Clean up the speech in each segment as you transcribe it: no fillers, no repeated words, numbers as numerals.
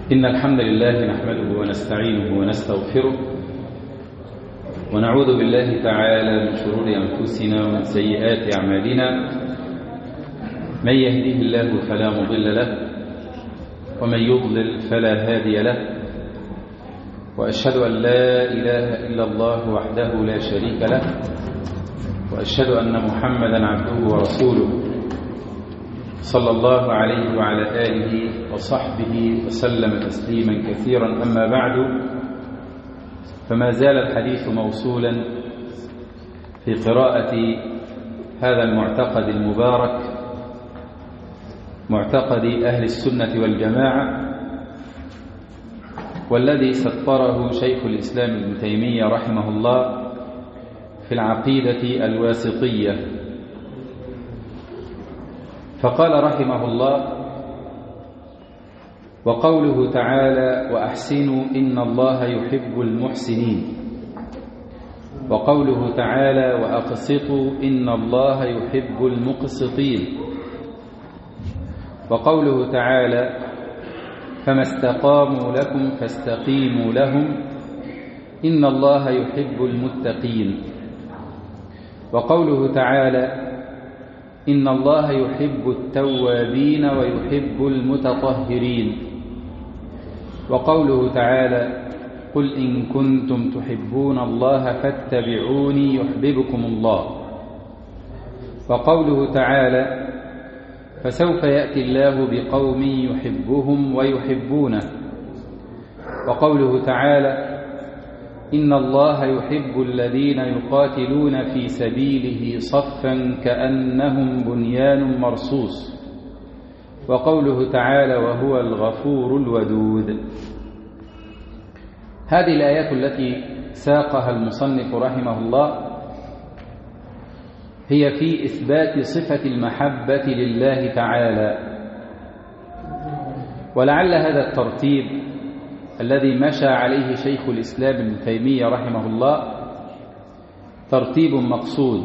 إن الحمد لله نحمده ونستعينه ونستغفره ونعوذ بالله تعالى من شرور أنفسنا ومن سيئات أعمالنا. من يهده الله فلا مضل له ومن يضلل فلا هادي له، وأشهد أن لا إله إلا الله وحده لا شريك له، وأشهد أن محمدا عبده ورسوله صلى الله عليه وعلى آله وصحبه وسلم تسليما كثيرا. أما بعد، فما زال الحديث موصولا في قراءة هذا المعتقد المبارك، معتقد أهل السنة والجماعة، والذي سطره شيخ الإسلام ابن تيمية رحمه الله في العقيدة الواسطية. فقال رحمه الله: وقوله تعالى: وأحسنوا إن الله يحب المحسنين. وقوله تعالى: وأقسطوا إن الله يحب المقسطين. وقوله تعالى: فما استقاموا لكم فاستقيموا لهم إن الله يحب المتقين. وقوله تعالى: إن الله يحب التوابين ويحب المتطهرين. وقوله تعالى: قل إن كنتم تحبون الله فاتبعوني يحببكم الله. وقوله تعالى: فسوف يأتي الله بقوم يحبهم ويحبونه. وقوله تعالى: إن الله يحب الذين يقاتلون في سبيله صفا كأنهم بنيان مرصوص. وقوله تعالى: وهو الغفور الودود. هذه الآيات التي ساقها المصنف رحمه الله هي في إثبات صفة المحبة لله تعالى. ولعل هذا الترتيب الذي مشى عليه شيخ الإسلام ابن تيمية رحمه الله ترتيب مقصود،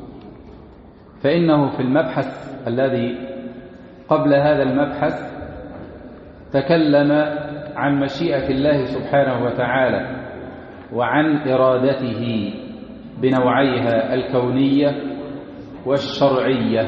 فإنه في المبحث الذي قبل هذا المبحث تكلم عن مشيئة الله سبحانه وتعالى وعن إرادته بنوعيها الكونية والشرعية،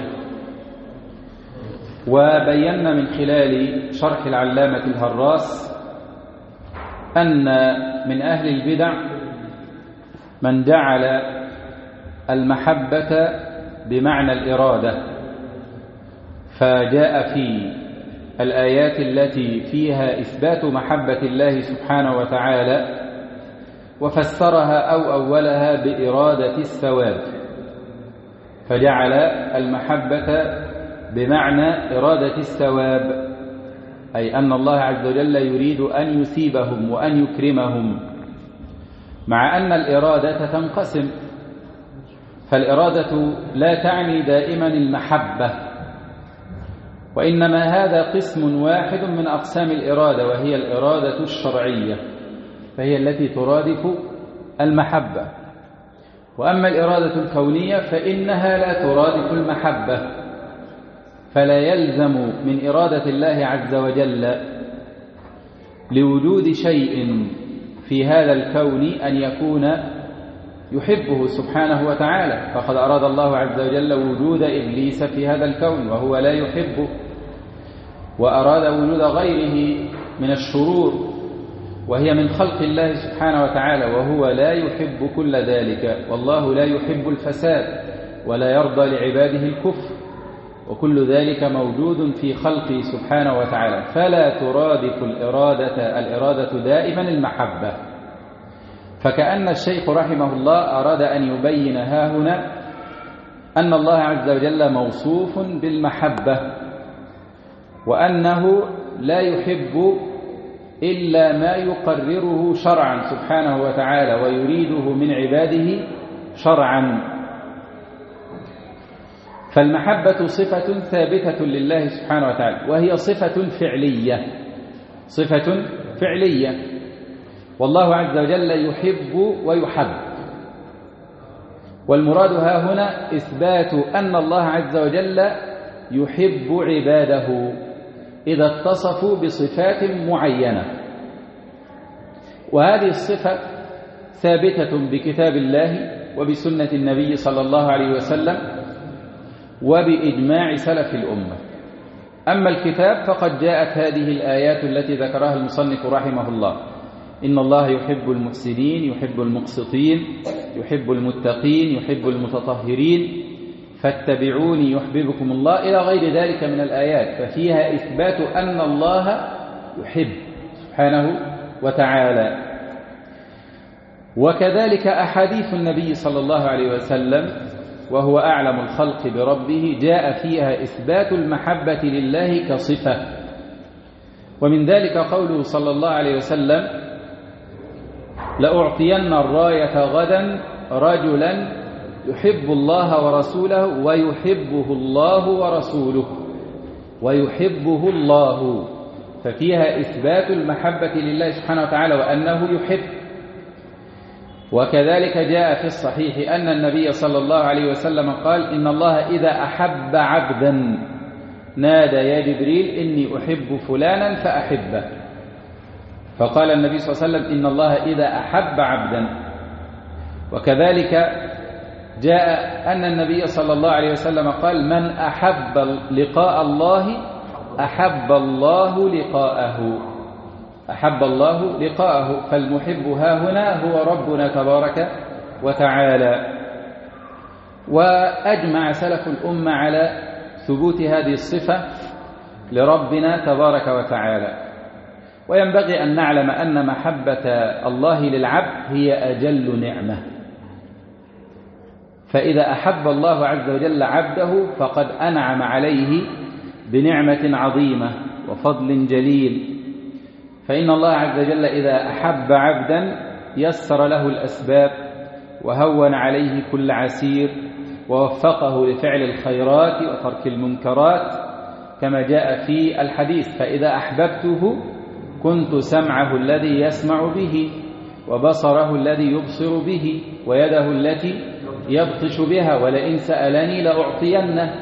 وبينا من خلال شرح العلامة الهراس أن من أهل البدع من جعل المحبة بمعنى الإرادة، فجاء في الآيات التي فيها إثبات محبة الله سبحانه وتعالى وفسرها أو أولها بإرادة الثواب، فجعل المحبة بمعنى إرادة الثواب، أي أن الله عز وجل يريد أن يثيبهم وأن يكرمهم، مع أن الإرادة تنقسم، فالإرادة لا تعني دائما المحبة، وإنما هذا قسم واحد من أقسام الإرادة، وهي الإرادة الشرعية، فهي التي ترادف المحبة. وأما الإرادة الكونية فإنها لا ترادف المحبة، فلا يلزم من إرادة الله عز وجل لوجود شيء في هذا الكون أن يكون يحبه سبحانه وتعالى، فقد أراد الله عز وجل وجود إبليس في هذا الكون وهو لا يحبه، وأراد وجود غيره من الشرور وهي من خلق الله سبحانه وتعالى، وهو لا يحب كل ذلك، والله لا يحب الفساد ولا يرضى لعباده الكفر، وكل ذلك موجود في خلقه سبحانه وتعالى، فلا ترادف الإرادة دائما المحبة. فكأن الشيخ رحمه الله أراد أن يبين هاهنا أن الله عز وجل موصوف بالمحبة، وأنه لا يحب إلا ما يقرره شرعا سبحانه وتعالى ويريده من عباده شرعا. فالمحبة صفة ثابتة لله سبحانه وتعالى، وهي صفة فعلية، صفة فعلية، والله عز وجل يحب ويحب. والمراد ها هنا إثبات أن الله عز وجل يحب عباده، إذا اتصفوا بصفات معينة، وهذه الصفة ثابتة بكتاب الله وبسنة النبي صلى الله عليه وسلم وبإجماع سلف الأمة. أما الكتاب فقد جاءت هذه الآيات التي ذكرها المصنف رحمه الله: إن الله يحب المحسنين، يحب المقسطين، يحب المتقين، يحب المتطهرين، فاتبعوني يحببكم الله، إلى غير ذلك من الآيات، ففيها إثبات أن الله يحب سبحانه وتعالى. وكذلك أحاديث النبي صلى الله عليه وسلم وهو أعلم الخلق بربه جاء فيها إثبات المحبة لله كصفة. ومن ذلك قوله صلى الله عليه وسلم: لأعطين الراية غدا رجلا يحب الله ورسوله ويحبه الله ورسوله، ويحبه الله، ففيها إثبات المحبة لله سبحانه وتعالى وأنه يحب. وكذلك جاء في الصحيح أن النبي صلى الله عليه وسلم قال: إن الله إذا أحب عبدا نادى يا جبريل إني أحب فلانا فأحبه. فقال النبي صلى الله عليه وسلم: إن الله إذا أحب عبدا. وكذلك جاء أن النبي صلى الله عليه وسلم قال: من أحب لقاء الله أحب الله لقاءه، أحب الله لقاءه، فالمحب ها هنا هو ربنا تبارك وتعالى. وأجمع سلف الأمة على ثبوت هذه الصفة لربنا تبارك وتعالى. وينبغي أن نعلم أن محبة الله للعبد هي أجل نعمة، فإذا أحب الله عز وجل عبده فقد أنعم عليه بنعمة عظيمة وفضل جليل. فإن الله عز وجل إذا أحب عبدا يسر له الأسباب وهون عليه كل عسير ووفقه لفعل الخيرات وترك المنكرات، كما جاء في الحديث: فإذا أحببته كنت سمعه الذي يسمع به، وبصره الذي يبصر به، ويده التي يبطش بها، ولئن سألني لأعطينه،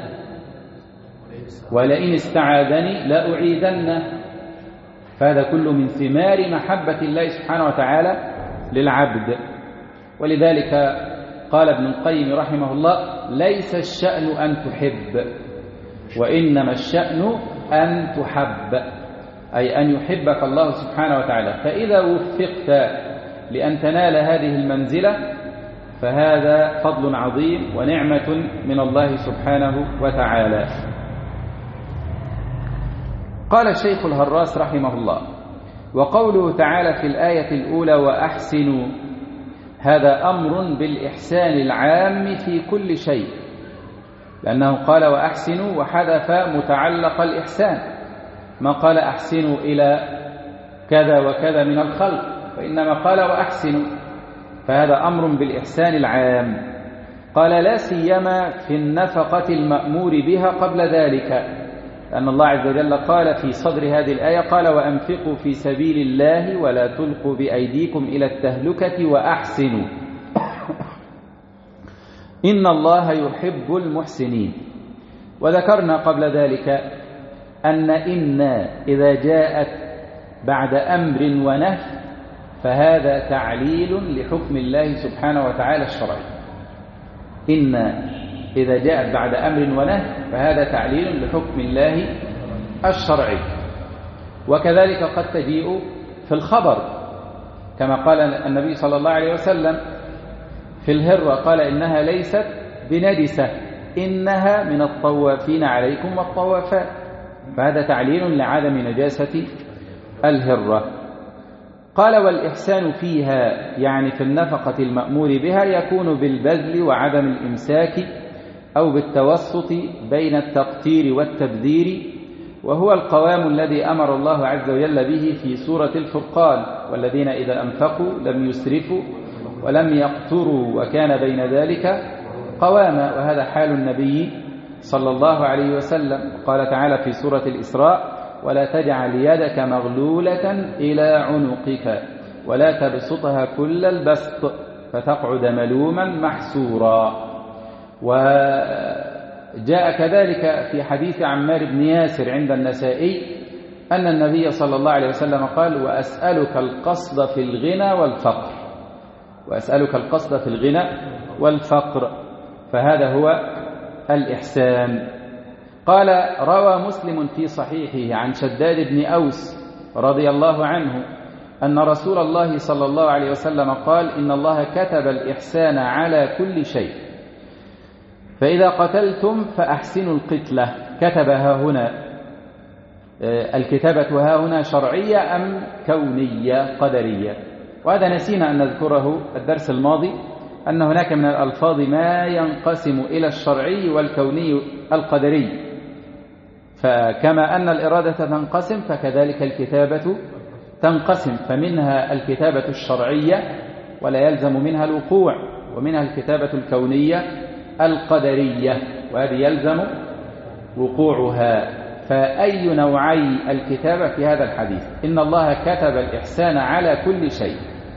ولئن استعاذني لأعيذنه. فهذا كله من ثمار محبة الله سبحانه وتعالى للعبد. ولذلك قال ابن القيم رحمه الله: ليس الشأن أن تحب، وإنما الشأن أن تحب، أي أن يحبك الله سبحانه وتعالى. فإذا وفقت لأن تنال هذه المنزلة فهذا فضل عظيم ونعمة من الله سبحانه وتعالى. قال الشيخ الهراس رحمه الله: وقوله تعالى في الآية الأولى: وأحسنوا، هذا أمر بالإحسان العام في كل شيء، لأنه قال وأحسنوا وحذف متعلق الإحسان، ما قال أحسنوا إلى كذا وكذا من الخلق، وإنما قال وأحسنوا، فهذا أمر بالإحسان العام. قال: لا سيما في النفقة المأمور بها قبل ذلك، لأن الله عز وجل قال في صدر هذه الآية: قال وأنفقوا في سبيل الله ولا تلقوا بأيديكم إلى التهلكة وأحسنوا إن الله يحب المحسنين. وذكرنا قبل ذلك أن إذا جاءت بعد أمر ونهي فهذا تعليل لحكم الله سبحانه وتعالى الشرعي. إن إذا جاءت بعد أمر ونهي فهذا تعليل لحكم الله الشرعي. وكذلك قد تجيء في الخبر، كما قال النبي صلى الله عليه وسلم في الهرة، قال: إنها ليست بنجسة، إنها من الطوافين عليكم والطوافات، فهذا تعليل لعدم نجاسة الهرة. قال: والإحسان فيها، يعني في النفقة المأمور بها، يكون بالبذل وعدم الإمساك، أو بالتوسط بين التقتير والتبذير، وهو القوام الذي أمر الله عز وجل به في سورة الفرقان: والذين إذا أنفقوا لم يسرفوا ولم يقتروا وكان بين ذلك قواما، وهذا حال النبي صلى الله عليه وسلم. قال تعالى في سورة الإسراء: ولا تجعل يدك مغلولة إلى عنقك ولا تبسطها كل البسط فتقعد ملوما محسورا. وجاء كذلك في حديث عمار بن ياسر عند النسائي أن النبي صلى الله عليه وسلم قال: وأسألك القصد في الغنى والفقر. وأسألك القصد في الغنى والفقر، فهذا هو الإحسان. قال: روى مسلم في صحيحه عن شداد بن أوس رضي الله عنه أن رسول الله صلى الله عليه وسلم قال: إن الله كتب الإحسان على كل شيء، فإذا قتلتم فأحسنوا القتلة. كتبها هنا، الكتابة ها هنا شرعية أم كونية قدرية؟ وهذا نسينا أن نذكره الدرس الماضي، أن هناك من الألفاظ ما ينقسم إلى الشرعي والكوني القدري، فكما أن الإرادة تنقسم فكذلك الكتابة تنقسم، فمنها الكتابة الشرعية ولا يلزم منها الوقوع، ومنها الكتابة الكونية القدرية وهذه يلزم وقوعها. فأي نوعي الكتابة في هذا الحديث؟ إن الله كتب الإحسان على كل شيء.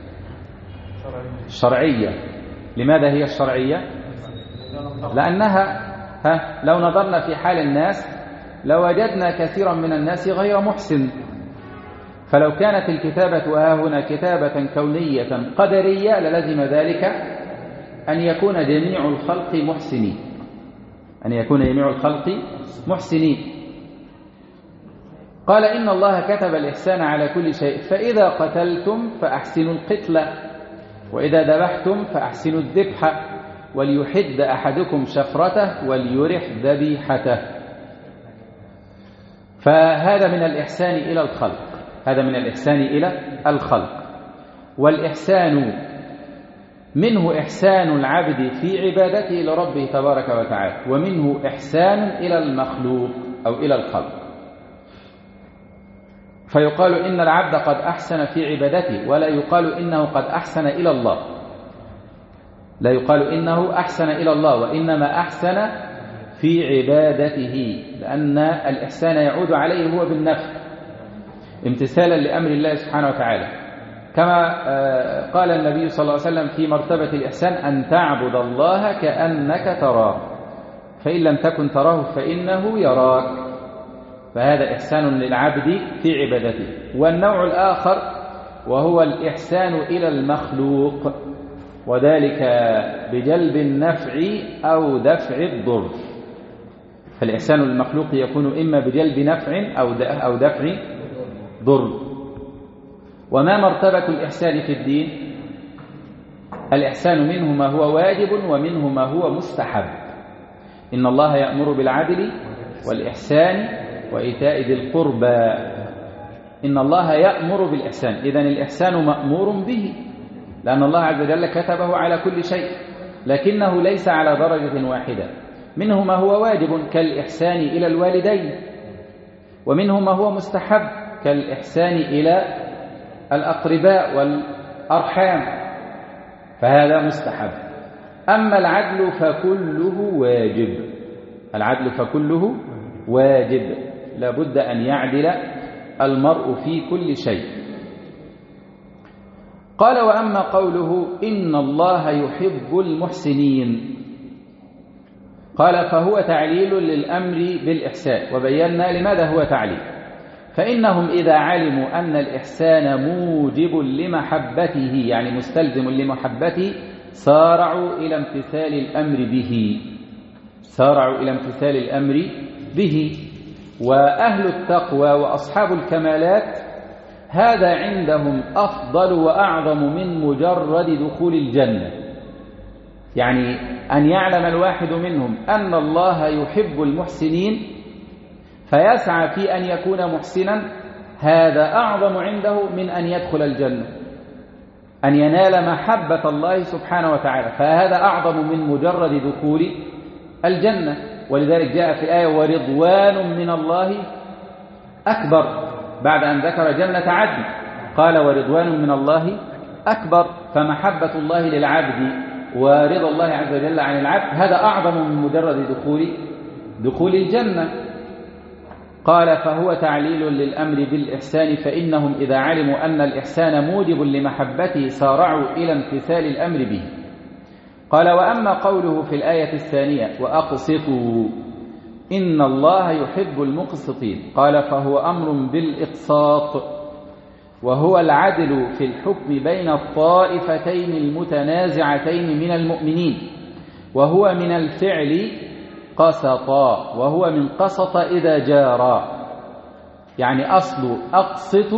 شرعية. لماذا هي الشرعية؟ لأنها لو نظرنا في حال الناس لوجدنا كثيرا من الناس غير محسن، فلو كانت الكتابة ها هنا كتابة كونية قدرية للزم ذلك أن يكون جميع الخلق محسنين، أن يكون جميع الخلق محسنين. قال: إن الله كتب الإحسان على كل شيء، فإذا قتلتم فأحسنوا القتلة، وإذا ذبحتم فأحسنوا الذبح، وليحد أحدكم شفرته وليرح ذبيحته. فهذا من الإحسان إلى الخلق، هذا من الإحسان إلى الخلق. والإحسان منه إحسان العبد في عبادته لربه تبارك وتعالى، ومنه إحسان إلى المخلوق أو إلى الخلق. فيقال إن العبد قد أحسن في عبادته، ولا يقال إنه قد أحسن إلى الله، لا يقال إنه أحسن إلى الله، وإنما أحسن في عبادته، لأن الإحسان يعود عليه هو بالنفع امتثالا لأمر الله سبحانه وتعالى، كما قال النبي صلى الله عليه وسلم في مرتبة الإحسان: أن تعبد الله كأنك تراه، فإن لم تكن تراه فإنه يراك. فهذا إحسان للعبد في عبادته. والنوع الآخر وهو الإحسان إلى المخلوق، وذلك بجلب النفع أو دفع الضر. فالإحسان للمخلوق يكون إما بجلب نفع أو دفع ضر. وما مرتبة الإحسان في الدين؟ الإحسان منه ما هو واجب ومنه ما هو مستحب. إن الله يأمر بالعدل والإحسان وإيتاء ذي القربى. إن الله يأمر بالإحسان، إذن الإحسان مأمور به، لأن الله عز وجل كتبه على كل شيء، لكنه ليس على درجة واحدة. منه ما هو واجب كالإحسان إلى الوالدين، ومنه ما هو مستحب كالإحسان إلى الأقرباء والأرحام، فهذا مستحب. أما العدل فكله واجب، العدل فكله واجب، لابد أن يعدل المرء في كل شيء. قال: وأما قوله إن الله يحب المحسنين، قال: فهو تعليل للأمر بالإحسان، وبينا لماذا هو تعليل. فإنهم إذا علموا أن الإحسان موجب لمحبته، يعني مستلزم لمحبته، سارعوا إلى امتثال الأمر به، سارعوا إلى امتثال الأمر به. وأهل التقوى وأصحاب الكمالات هذا عندهم أفضل وأعظم من مجرد دخول الجنة، يعني أن يعلم الواحد منهم أن الله يحب المحسنين فيسعى في أن يكون محسنا، هذا أعظم عنده من أن يدخل الجنة، أن ينال محبة الله سبحانه وتعالى، فهذا أعظم من مجرد دخول الجنة. ولذلك جاء في الآية: ورضوان من الله أكبر، بعد أن ذكر جنة عدن قال: ورضوان من الله أكبر. فمحبة الله للعبد ورضا الله عز وجل عن العبد هذا أعظم من مجرد دخول الجنة. قال: فهو تعليل للأمر بالإحسان، فإنهم إذا علموا أن الإحسان موجب لمحبته سارعوا إلى امتثال الأمر به. قال: وأما قوله في الآية الثانية: وأقسطوا إن الله يحب المقسطين. قال فهو أمر بالإقساط، وهو العدل في الحكم بين الطائفتين المتنازعتين من المؤمنين، وهو من الفعل قسطا، وهو من قسط إذا جارا، يعني أصل أقسط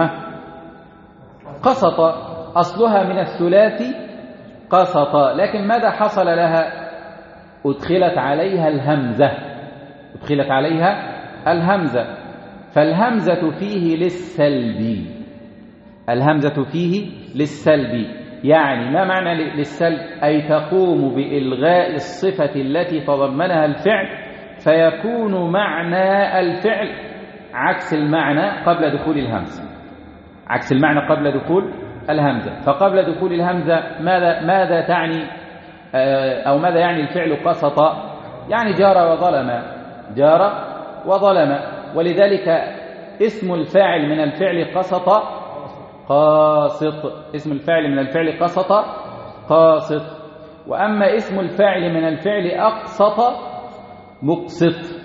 قسط، أصلها من الثلاثي قسط، لكن ماذا حصل لها؟ أدخلت عليها الهمزة، أدخلت عليها الهمزة، فالهمزة فيه للسلب، الهمزة فيه للسلب، يعني ما معنى للسلب؟ أي تقوم بإلغاء الصفة التي تضمنها الفعل، فيكون معنى الفعل عكس المعنى قبل دخول الهمزة، عكس المعنى قبل دخول الهمزة. فقبل دخول الهمزة ماذا تعني، أو ماذا يعني الفعل قسط؟ يعني جار وظلم، جار وظلم، ولذلك اسم الفاعل من الفعل قسط قاسط، اسم الفاعل من الفعل قسط قاسط، وأما اسم الفاعل من الفعل أقسط مقسط.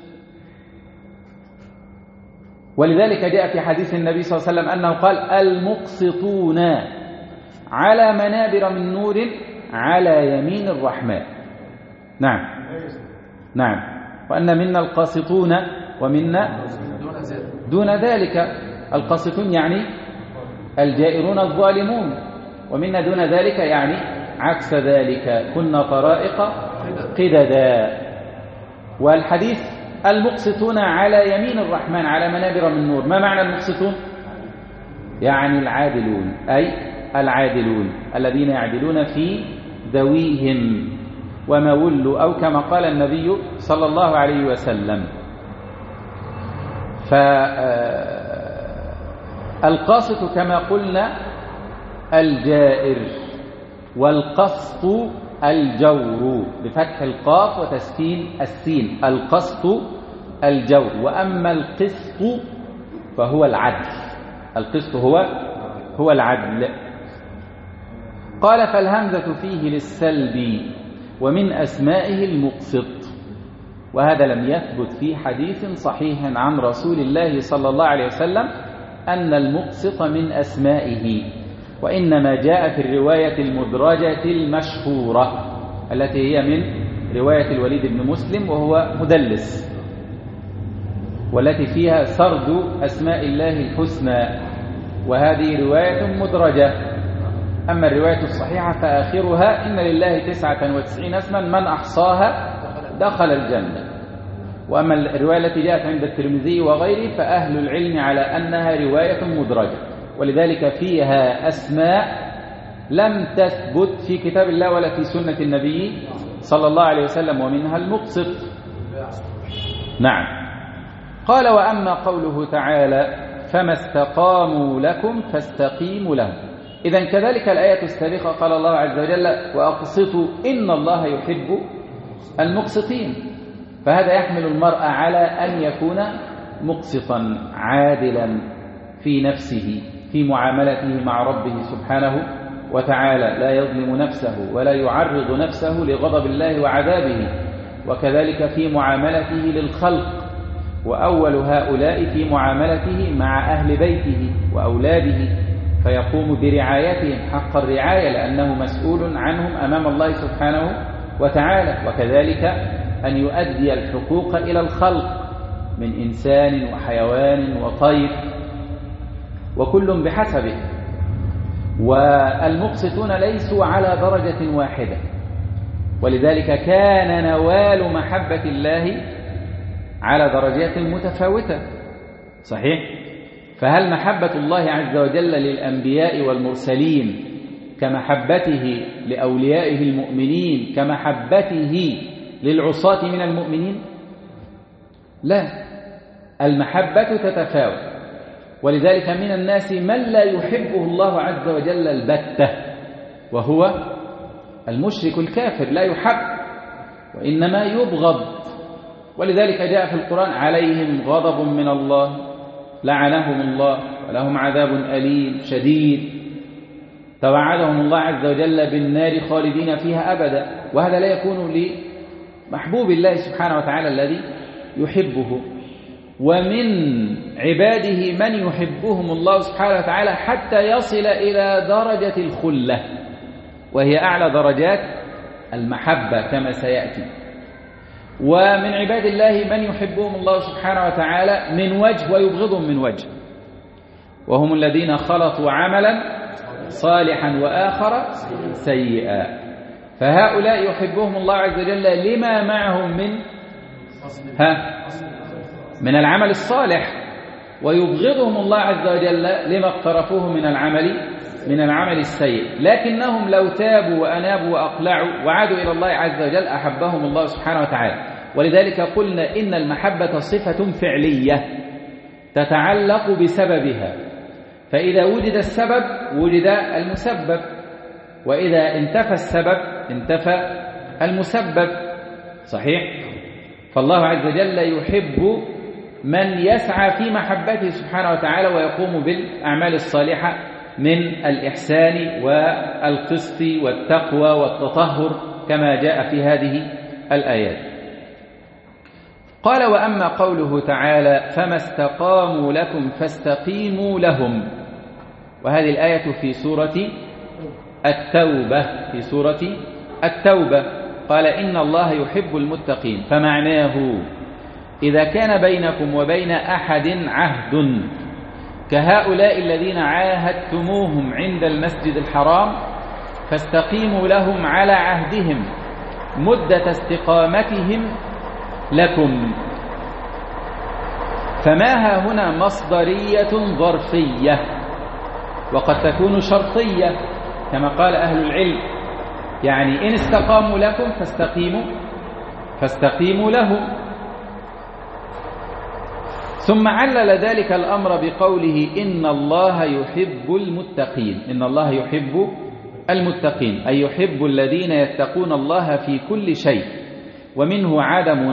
ولذلك جاء في حديث النبي صلى الله عليه وسلم أنه قال المقسطون على منابر من نور على يمين الرحمن. نعم نعم، وأن منا القاسطون ومنا دون ذلك. القاسطون يعني الجائرون الظالمون، ومنا دون ذلك يعني عكس ذلك، كنا طرائق قددا. والحديث المقسطون على يمين الرحمن على منابر من نور، ما معنى المقسطون؟ يعني العادلون، أي العادلون الذين يعدلون في ذويهم وما ولوا، أو كما قال النبي صلى الله عليه وسلم. فالقاسط كما قلنا الجائر، والقسط الجور بفتح القاف وتسكين السين، القسط الجور. وأما القسط فهو العدل، القسط هو العدل. قال فالهمزة فيه للسلب، ومن أسمائه المقسط، وهذا لم يثبت في حديث صحيح عن رسول الله صلى الله عليه وسلم أن المقسط من أسمائه، وإنما جاء في الرواية المدرجة المشهورة التي هي من رواية الوليد بن مسلم وهو مدلس، والتي فيها سرد أسماء الله الحسنى، وهذه رواية مدرجة. أما الرواية الصحيحة فآخرها إن لله 99 اسما من أحصاها دخل الجنة. وأما الرواية التي جاءت عند الترمذي وغيره فأهل العلم على أنها رواية مدرجة، ولذلك فيها أسماء لم تثبت في كتاب الله ولا في سنة النبي صلى الله عليه وسلم، ومنها المقسط. نعم. قال وأما قوله تعالى فما استقاموا لكم فاستقيموا لهم، إذن كذلك الآية السابقة قال الله عز وجل وأقسطوا إن الله يحب المقسطين، فهذا يحمل المرء على أن يكون مقسطا عادلا في نفسه في معاملته مع ربه سبحانه وتعالى، لا يظلم نفسه ولا يعرض نفسه لغضب الله وعذابه، وكذلك في معاملته للخلق، وأول هؤلاء في معاملته مع أهل بيته وأولاده، فيقوم برعايتهم حق الرعاية لأنه مسؤول عنهم أمام الله سبحانه وتعالى، وكذلك أن يؤدي الحقوق إلى الخلق من إنسان وحيوان وطير، وكل بحسبه. والمقسطون ليسوا على درجة واحدة، ولذلك كان نوال محبة الله على درجات متفاوتة. صحيح؟ فهل محبة الله عز وجل للأنبياء والمرسلين كمحبته لأوليائه المؤمنين كمحبته للعصاة من المؤمنين؟ لا، المحبة تتفاوت، ولذلك من الناس من لا يحبه الله عز وجل البتة، وهو المشرك الكافر، لا يحب وإنما يبغض. ولذلك جاء في القرآن عليهم غضب من الله لعنهم الله ولهم عذاب أليم شديد، توعدهم الله عز وجل بالنار خالدين فيها أبدا. وهذا لا يكون لمحبوب الله سبحانه وتعالى الذي يحبه، ومن عباده من يحبهم الله سبحانه وتعالى حتى يصل إلى درجة الخلة، وهي أعلى درجات المحبة كما سيأتي. ومن عباد الله من يحبهم الله سبحانه وتعالى من وجه ويبغضهم من وجه، وهم الذين خلطوا عملا صالحا وآخر سيئا. فهؤلاء يحبهم الله عز وجل لما معهم من العمل الصالح، ويبغضهم الله عز وجل لما اقترفوه من العمل السيء. لكنهم لو تابوا وأنابوا وأقلعوا وعادوا إلى الله عز وجل أحبهم الله سبحانه وتعالى. ولذلك قلنا إن المحبة صفة فعلية تتعلق بسببها، فإذا وجد السبب وجد المسبب، وإذا انتفى السبب انتفى المسبب. صحيح؟ فالله عز وجل يحب من يسعى في محبته سبحانه وتعالى ويقوم بالأعمال الصالحة من الإحسان والقسط والتقوى والتطهر كما جاء في هذه الآيات. قال: وأما قوله تعالى: فما استقاموا لكم فاستقيموا لهم. وهذه الآية في سورة التوبة. قال: إن الله يحب المتقين. فمعناه إذا كان بينكم وبين أحد عهد كهؤلاء الذين عاهدتموهم عند المسجد الحرام فاستقيموا لهم على عهدهم مدة استقامتهم لكم. فما ها هنا مصدرية ظرفية، وقد تكون شرطية كما قال أهل العلم، يعني إن استقاموا لكم فاستقيموا لهم. ثم علل ذلك الأمر بقوله: إن الله يحب المتقين. إن الله يحب المتقين، أي يحب الذين يتقون الله في كل شيء، ومنه عدم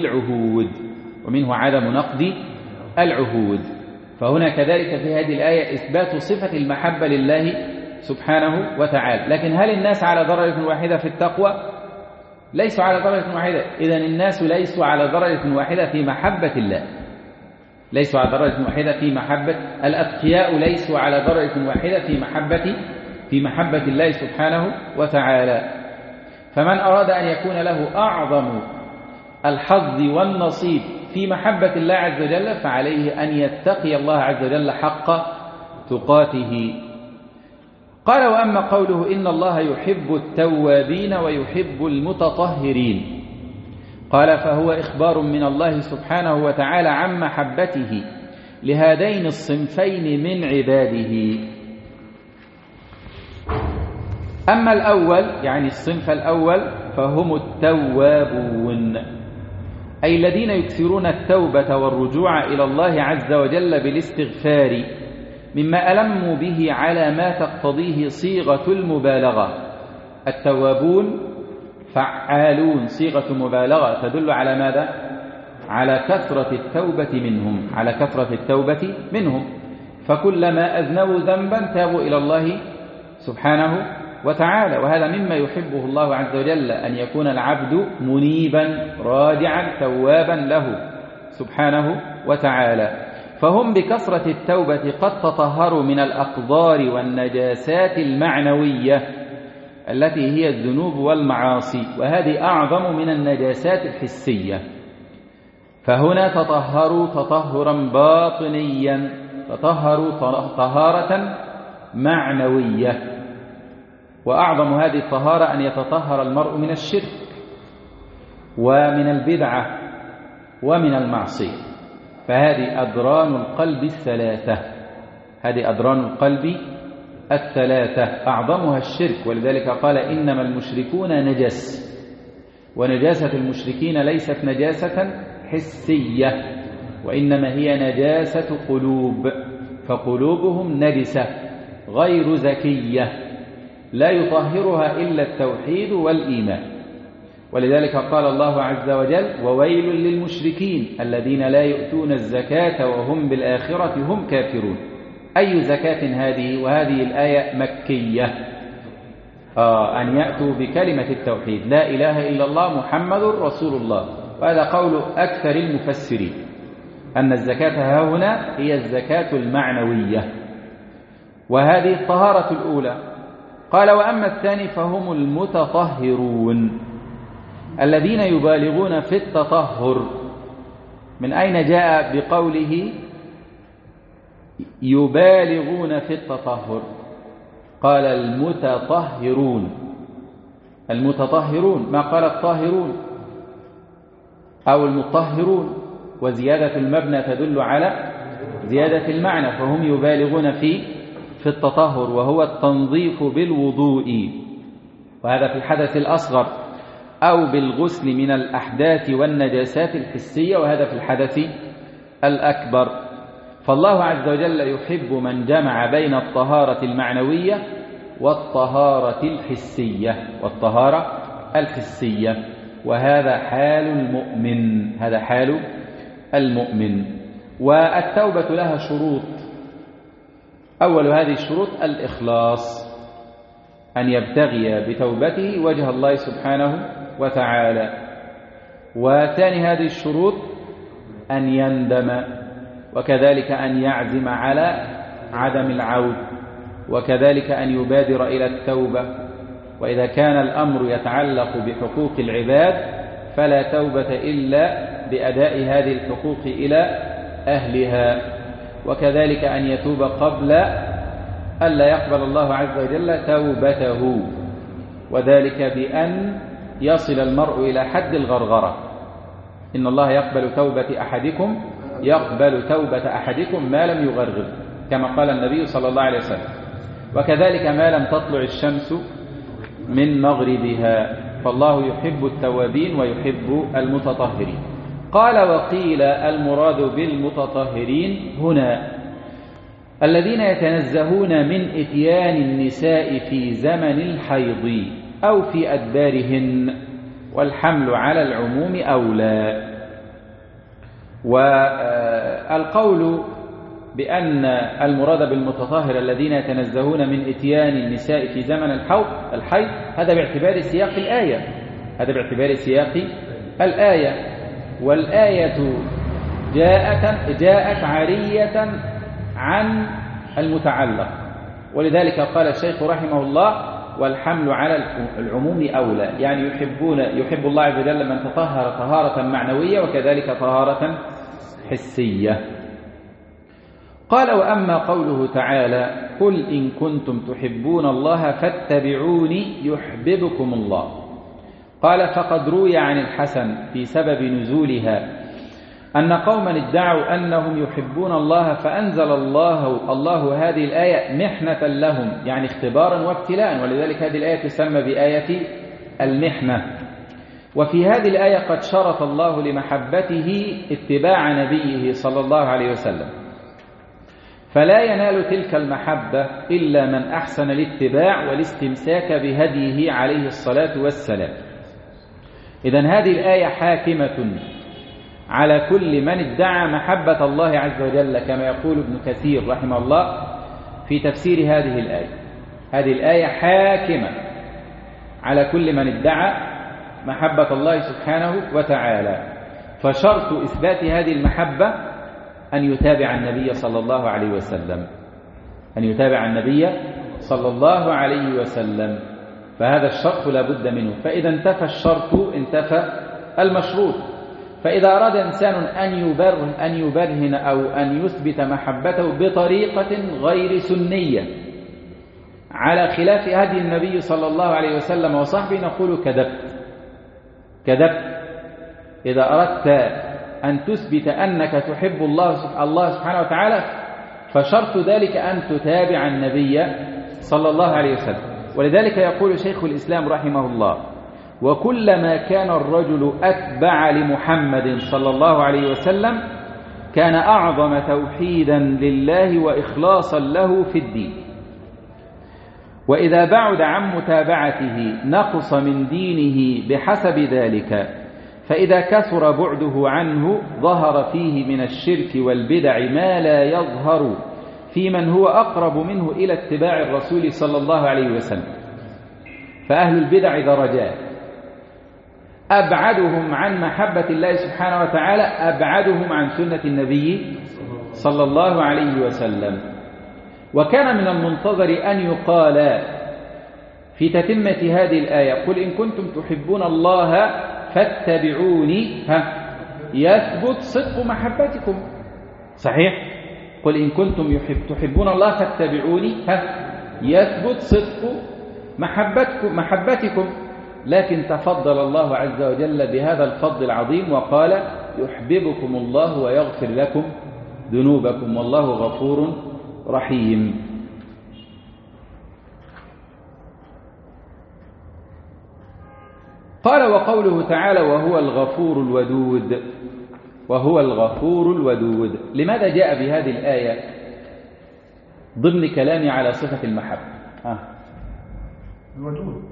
نقض العهود. فهنا كذلك في هذه الآية إثبات صفة المحبة لله سبحانه وتعالى. لكن هل الناس على درجة واحدة في التقوى؟ ليسوا على درجة واحدة. إذن الناس ليسوا على درجة واحدة في محبة الله، ليسوا على درجة واحدة في محبة الأتقياء، ليسوا على درجة واحدة في محبة الله سبحانه وتعالى. فمن أراد أن يكون له أعظم الحظ والنصيب في محبة الله عز وجل فعليه أن يتقي الله عز وجل حق تقاته. قال: وأما قوله: إن الله يحب التوابين ويحب المتطهرين. قال: فهو إخبار من الله سبحانه وتعالى عن محبته لهذين الصنفين من عباده. أما الأول يعني الصنف الأول فهم التوابون، أي الذين يكثرون التوبة والرجوع إلى الله عز وجل بالاستغفار مما ألموا به على ما تقتضيه صيغة المبالغة. التوابون فعالون، صيغة مبالغة تدل على ماذا؟ على كثرة التوبة منهم. فكلما أذنبوا ذنبا تابوا إلى الله سبحانه وتعالى. وهذا مما يحبه الله عز وجل، أن يكون العبد منيبا راجعا توابا له سبحانه وتعالى. فهم بكثرة التوبة قد تطهروا من الأقدار والنجاسات المعنوية التي هي الذنوب والمعاصي، وهذه أعظم من النجاسات الحسية. فهنا تطهروا تطهرا باطنيا، تطهروا طهارة معنوية. وأعظم هذه الطهارة أن يتطهر المرء من الشرك ومن البدعة ومن المعصية. فهذه أدران القلب الثلاثة، أعظمها الشرك. ولذلك قال: إنما المشركون نجس. ونجاسة المشركين ليست نجاسة حسية، وإنما هي نجاسة قلوب، فقلوبهم نجسة غير زكية لا يطهرها إلا التوحيد والإيمان. ولذلك قال الله عز وجل: وويل للمشركين الذين لا يؤتون الزكاة وهم بالآخرة هم كافرون. أي زكاة هذه؟ وهذه الآية مكية. أن يأتوا بكلمة التوحيد، لا إله إلا الله محمد رسول الله، وهذا قول أكثر المفسرين أن الزكاة هنا هي الزكاة المعنوية، وهذه الطهارة الأولى. قال وأما الثاني فهم المتطهرون الذين يبالغون في التطهر. من أين جاء بقوله يبالغون في التطهر؟ قال المتطهرون. المتطهرون ما قال الطاهرون أو المطهرون، وزيادة المبنى تدل على زيادة المعنى، فهم يبالغون في التطهر وهو التنظيف بالوضوء، وهذا في الحدث الأصغر، أو بالغسل من الأحداث والنجاسات الحسية، وهذا في الحدث الأكبر. فالله عز وجل يحب من جمع بين الطهارة المعنوية والطهارة الحسية، وهذا حال المؤمن، هذا حال المؤمن. والتوبة لها شروط. أول هذه الشروط الإخلاص، أن يبتغي بتوبته وجه الله سبحانه وتعالى. وثاني هذه الشروط أن يندم، وكذلك أن يعزم على عدم العود، وكذلك أن يبادر إلى التوبة. وإذا كان الأمر يتعلق بحقوق العباد فلا توبة إلا بأداء هذه الحقوق إلى أهلها، وكذلك أن يتوب قبل ألا يقبل الله عز وجل توبته، وذلك بأن يصل المرء إلى حد الغرغرة. إن الله يقبل توبة أحدكم ما لم يغرغر، كما قال النبي صلى الله عليه وسلم. وكذلك ما لم تطلع الشمس من مغربها، فالله يحب التوابين ويحب المتطهرين. قال وقيل المراد بالمتطهرين هنا الذين يتنزهون من إتيان النساء في زمن الحيض أو في أدبارهن، والحمل على العموم أولى. والقول بأن المراد بالمتطهر الذين يتنزهون من إتيان النساء في زمن الحيض هذا باعتبار سياق الآية. والآية جاءت عارية عن المتعلق، ولذلك قال الشيخ رحمه الله والحمل على العموم أولى، يعني يحب الله عز وجل من تطهر طهارة معنوية وكذلك طهارة حسية. قال وأما قوله تعالى قل إن كنتم تحبون الله فاتبعوني يحببكم الله، قال فقد روي عن الحسن في سبب نزولها أن قوما ادعوا أنهم يحبون الله فأنزل الله هذه الآية محنة لهم، يعني اختبارا وابتلاء، ولذلك هذه الآية تسمى بآية المحنة. وفي هذه الآية قد شرط الله لمحبته اتباع نبيه صلى الله عليه وسلم، فلا ينال تلك المحبة إلا من أحسن الاتباع والاستمساك بهديه عليه الصلاة والسلام. إذن هذه الآية حاكمة على كل من ادعى محبة الله عز وجل، كما يقول ابن كثير رحمه الله في تفسير هذه الآية. هذه الآية حاكمة على كل من ادعى محبة الله سبحانه وتعالى، فشرط إثبات هذه المحبة أن يتابع النبي صلى الله عليه وسلم، فهذا الشرط لا بد منه. فإذا انتفى الشرط انتفى المشروط. فإذا أراد إنسان أن يبرهن أو أن يثبت محبته بطريقة غير سنية على خلاف هدي النبي صلى الله عليه وسلم وصحبه نقول كذبت. إذا أردت أن تثبت أنك تحب الله سبحانه وتعالى فشرط ذلك أن تتابع النبي صلى الله عليه وسلم. ولذلك يقول شيخ الإسلام رحمه الله وكلما كان الرجل أتبع لمحمد صلى الله عليه وسلم كان أعظم توحيدا لله وإخلاصا له في الدين، وإذا بعد عن متابعته نقص من دينه بحسب ذلك، فإذا كثر بعده عنه ظهر فيه من الشرك والبدع ما لا يظهر في من هو أقرب منه إلى اتباع الرسول صلى الله عليه وسلم. فأهل البدع درجات، أبعدهم عن محبة الله سبحانه وتعالى أبعدهم عن سنة النبي صلى الله عليه وسلم. وكان من المنتظر أن يقال في تتمة هذه الآية: قل إن كنتم تحبون الله فاتبعوني يثبت صدق محبتكم. صحيح؟ قل إن كنتم تحبون الله فاتبعوني يثبت صدق محبتكم. لكن تفضل الله عز وجل بهذا الفضل العظيم وقال: يحببكم الله ويغفر لكم ذنوبكم والله غفور رحيم. قال: وقوله تعالى: وهو الغفور الودود. وهو الغفور الودود، لماذا جاء بهذه الآية ضمن كلامي على صفة المحبة؟ الودود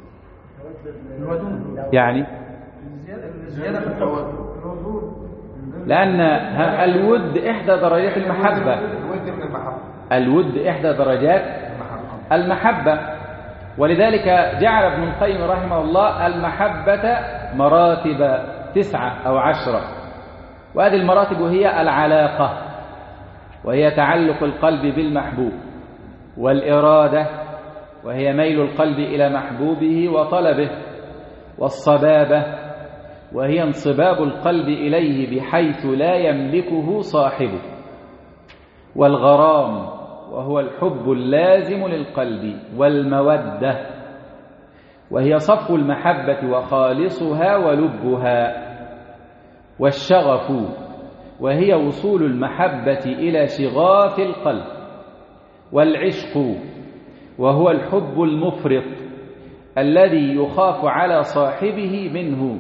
يعني زيادة في التوادد، لأن الود إحدى درجات المحبة. الود إحدى درجات المحبة، ولذلك جعل ابن القيم رحمه الله المحبة مراتب 9 أو 10. وهذه المراتب هي العلاقة، وهي تعلق القلب بالمحبوب، والإرادة، وهي ميل القلب إلى محبوبه وطلبه، والصبابة، وهي انصباب القلب إليه بحيث لا يملكه صاحبه، والغرام، وهو الحب اللازم للقلب، والمودة، وهي صفو المحبة وخالصها ولبها، والشغف، وهي وصول المحبة إلى شغاف القلب، والعشق، وهو الحب المفرط الذي يخاف على صاحبه منه،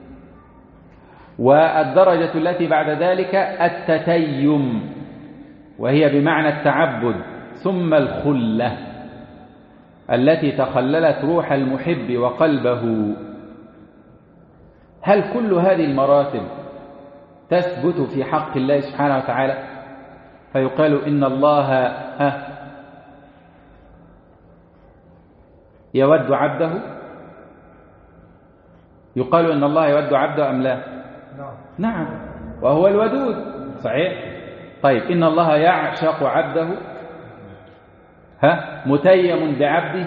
والدرجة التي بعد ذلك التتيم، وهي بمعنى التعبد، ثم الخلة التي تخللت روح المحب وقلبه. هل كل هذه المراتب تثبت في حق الله سبحانه وتعالى؟ فيقال إن الله يود عبده. يقال إن الله يود عبده أم لا؟ نعم، وهو الودود. صحيح. طيب، إن الله يعشق عبده، متيم بعبده.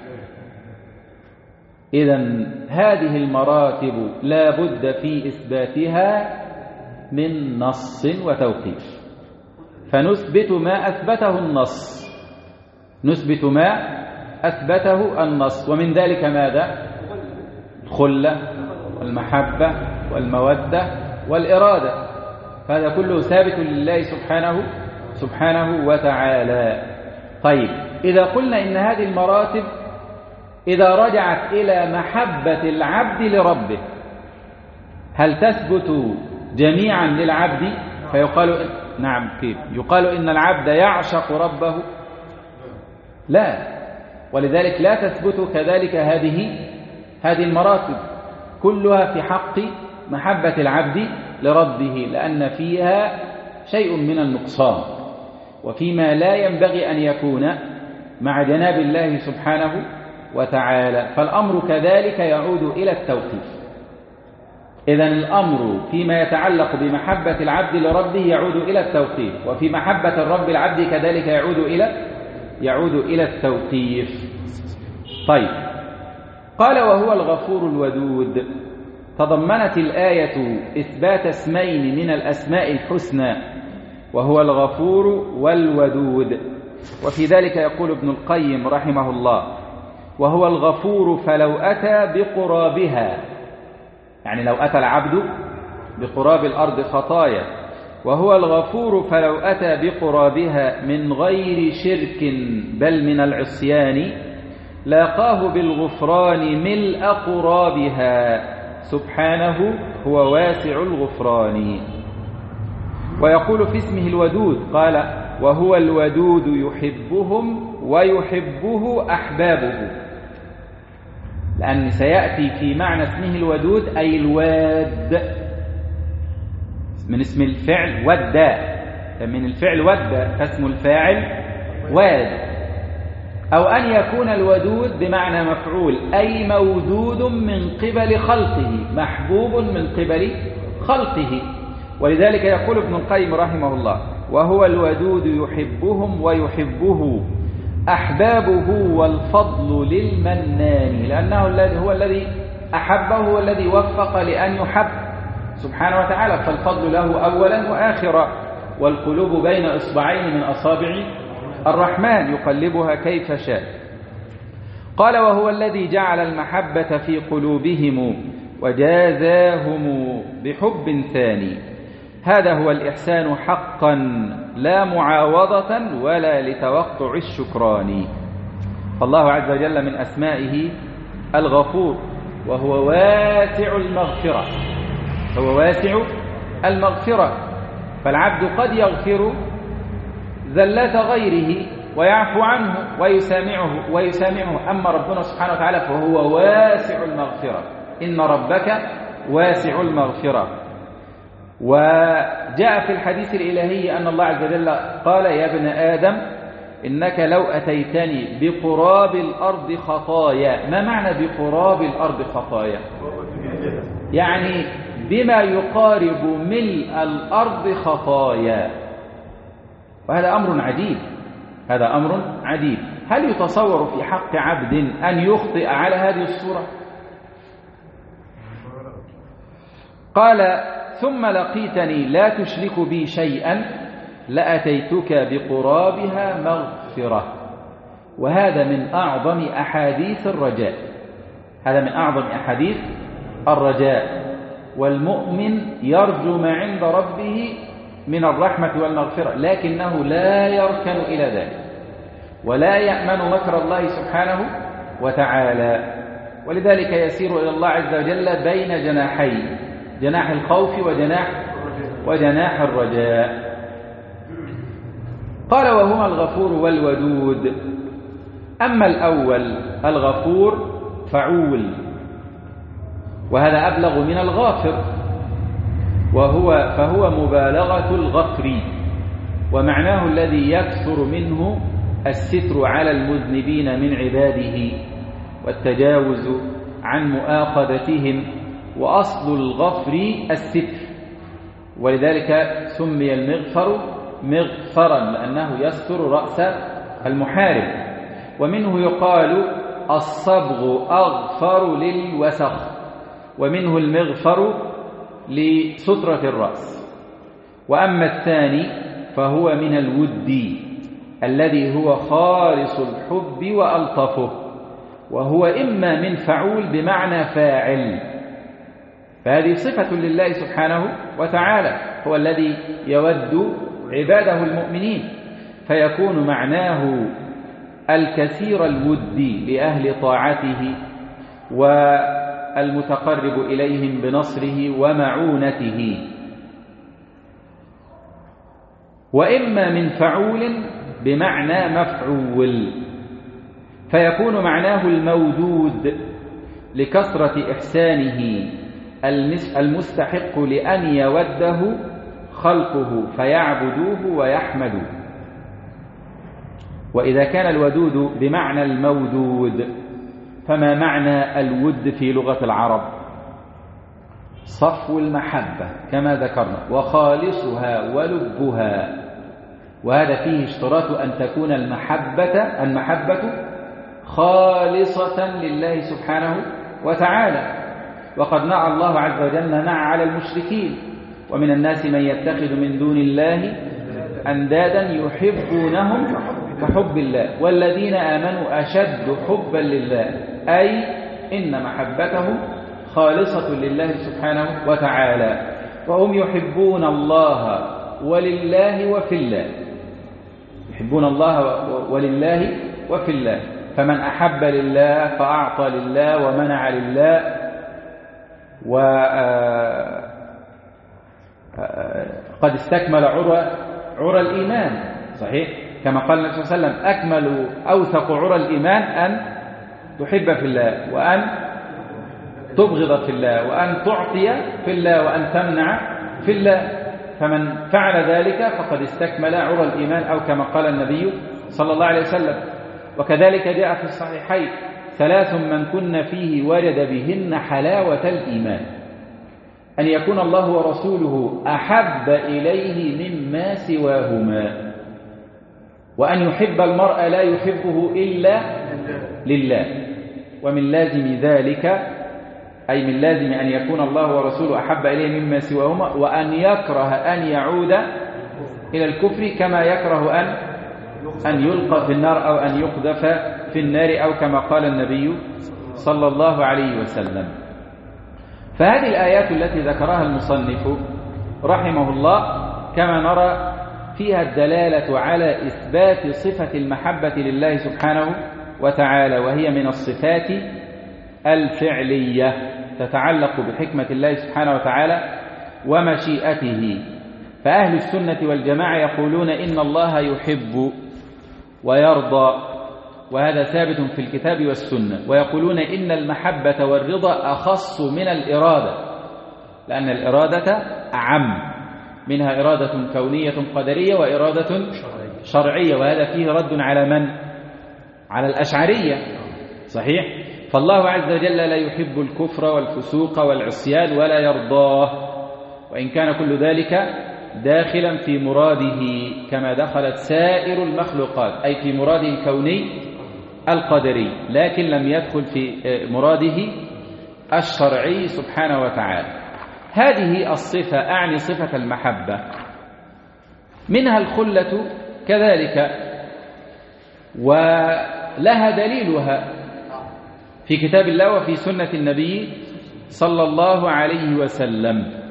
إذن هذه المراتب لا بد في إثباتها من نص وتوقيف، فنثبت ما أثبته النص، نثبت ما أثبته النص، ومن ذلك ماذا؟ الخلة والمحبة والمودة والإرادة، هذا كله ثابت لله سبحانه وتعالى. طيب، إذا قلنا إن هذه المراتب إذا رجعت إلى محبة العبد لربه، هل تثبت جميعا للعبد؟ فيقال نعم. كيف يقال إن العبد يعشق ربه؟ لا، ولذلك لا تثبت كذلك هذه المراتب كلها في حق محبة العبد لربه، لأن فيها شيء من النقصان، وفيما لا ينبغي أن يكون مع جناب الله سبحانه وتعالى، فالأمر كذلك يعود إلى التوقيف. إذن الأمر فيما يتعلق بمحبة العبد لربه يعود إلى التوقيف، وفي محبة الرب العبد كذلك يعود إلى التوقيف. طيب، قال: وهو الغفور الودود. تضمنت الآية إثبات اسمين من الأسماء الحسنى، وهو الغفور والودود. وفي ذلك يقول ابن القيم رحمه الله: وهو الغفور فلو أتى بقرابها، يعني لو أتى العبد بقراب الأرض خطايا، وهو الغفور فلو أتى بقرابها من غير شرك بل من العصيان، لاقاه بالغفران ملء قرابها، سبحانه هو واسع الغفران. ويقول في اسمه الودود، قال: وهو الودود يحبهم ويحبه أحبابه، لأن سيأتي في معنى اسمه الودود أي الواد، من اسم الفعل ودى، من الفعل ودى، فاسم الفاعل واد. أو أن يكون الودود بمعنى مفعول، أي مودود من قبل خلقه، محبوب من قبل خلقه. ولذلك يقول ابن القيم رحمه الله: وهو الودود يحبهم ويحبه أحبابه والفضل للمنان، لأنه هو الذي أحبه والذي وفق لأن يحب سبحانه وتعالى، فالفضل له أولا وآخرا، والقلوب بين إصبعين من أصابع الرحمن يقلبها كيف شاء. قال: وهو الذي جعل المحبة في قلوبهم وجازاهم بحب ثاني. هذا هو الإحسان حقا، لا معاوضة ولا لتوقع الشكران. فالله عز وجل من أسمائه الغفور، وهو واسع المغفرة، هو واسع المغفرة، فالعبد قد يغفر زلات غيره ويعفو عنه ويسامعه، أما ربنا سبحانه وتعالى فهو واسع المغفرة، إن ربك واسع المغفرة. وجاء في الحديث الإلهي أن الله عز وجل قال: يا ابن آدم إنك لو أتيتني بقراب الأرض خطايا. ما معنى بقراب الأرض خطايا؟ يعني بما يقارب ملء الأرض خطايا، وهذا أمر عجيب، هذا أمر عجيب. هل يتصور في حق عبد أن يخطئ على هذه الصورة؟ قال: ثم لقيتني لا تشرك بي شيئا لأتيتك بقرابها مغفرة. وهذا من أعظم أحاديث الرجاء، هذا من أعظم أحاديث الرجاء. والمؤمن يرجو ما عند ربه من الرحمة والمغفرة، لكنه لا يركن إلى ذلك ولا يأمن مكر الله سبحانه وتعالى. ولذلك يسير إلى الله عز وجل بين جناحين، جناح الخوف وجناح الرجاء. قال: وهما الغفور والودود. أما الأول الغفور فعول، وهذا أبلغ من الغافر، فهو مبالغة الغفر، ومعناه الذي يكثر منه الستر على المذنبين من عباده والتجاوز عن مؤاخذتهم، وأصل الغفر الستر، ولذلك سمي المغفر مغفرا لأنه يستر رأس المحارب. ومنه يقال الصبغ أغفر للوسخ، ومنه المغفر لسترة الرأس. وأما الثاني فهو من الود الذي هو خالص الحب وألطفه، وهو إما من فعول بمعنى فاعل، فهذه صفة لله سبحانه وتعالى، هو الذي يود عباده المؤمنين، فيكون معناه الكثير الود لأهل طاعته والمتقرب إليهم بنصره ومعونته. وإما من فعول بمعنى مفعول، فيكون معناه المودود لكثرة إحسانه المستحق لأن يوده خلقه فيعبدوه ويحمدوه. وإذا كان الودود بمعنى المودود، فما معنى الود في لغة العرب؟ صفو المحبة كما ذكرنا، وخالصها ولبها، وهذا فيه اشتراط أن تكون المحبة خالصة لله سبحانه وتعالى. وقد نعى الله عز وجل نعى على المشركين: ومن الناس من يتخذ من دون الله أندادا يحبونهم كحب الله والذين آمنوا أشد حبا لله، أي إن محبتهم خالصة لله سبحانه وتعالى، وهم يحبون الله ولله وفي الله، يحبون الله ولله وفي الله. فمن أحب لله فأعطى لله ومنع لله، وقد استكمل عرى الإيمان، صحيح كما قال النبي صلى الله عليه وسلم: أكمل أوثق عرى الإيمان أن تحب في الله، وأن تبغض في الله، وأن تعطي في الله، وأن تمنع في الله. فمن فعل ذلك فقد استكمل عرى الإيمان، أو كما قال النبي صلى الله عليه وسلم. وكذلك جاء في الصحيحين: 3 من كن فيه وجد بهن حلاوة الإيمان: أن يكون الله ورسوله أحب إليه مما سواهما، وأن يحب المرء لا يحبه إلا لله. ومن لازم ذلك، أي من لازم أن يكون الله ورسوله أحب إليه مما سواهما، وأن يكره أن يعود إلى الكفر كما يكره أن يلقى في النار أو أن يقذف في النار، أو كما قال النبي صلى الله عليه وسلم. فهذه الآيات التي ذكرها المصنف رحمه الله كما نرى فيها الدلالة على إثبات صفة المحبة لله سبحانه وتعالى، وهي من الصفات الفعلية تتعلق بحكمة الله سبحانه وتعالى ومشيئته. فأهل السنة والجماعة يقولون إن الله يحب ويرضى، وهذا ثابت في الكتاب والسنة، ويقولون إن المحبة والرضا أخص من الإرادة، لأن الإرادة أعم، منها إرادة كونية قدرية وإرادة شرعية، وهذا فيه رد على من؟ على الأشعرية، صحيح؟ فالله عز وجل لا يحب الكفر والفسوق والعصيان ولا يرضاه، وإن كان كل ذلك داخلا في مراده كما دخلت سائر المخلوقات، أي في مراده الكوني القدري، لكن لم يدخل في مراده الشرعي سبحانه وتعالى. هذه الصفة أعني صفة المحبة، منها الخلة كذلك، ولها دليلها في كتاب الله وفي سنة النبي صلى الله عليه وسلم.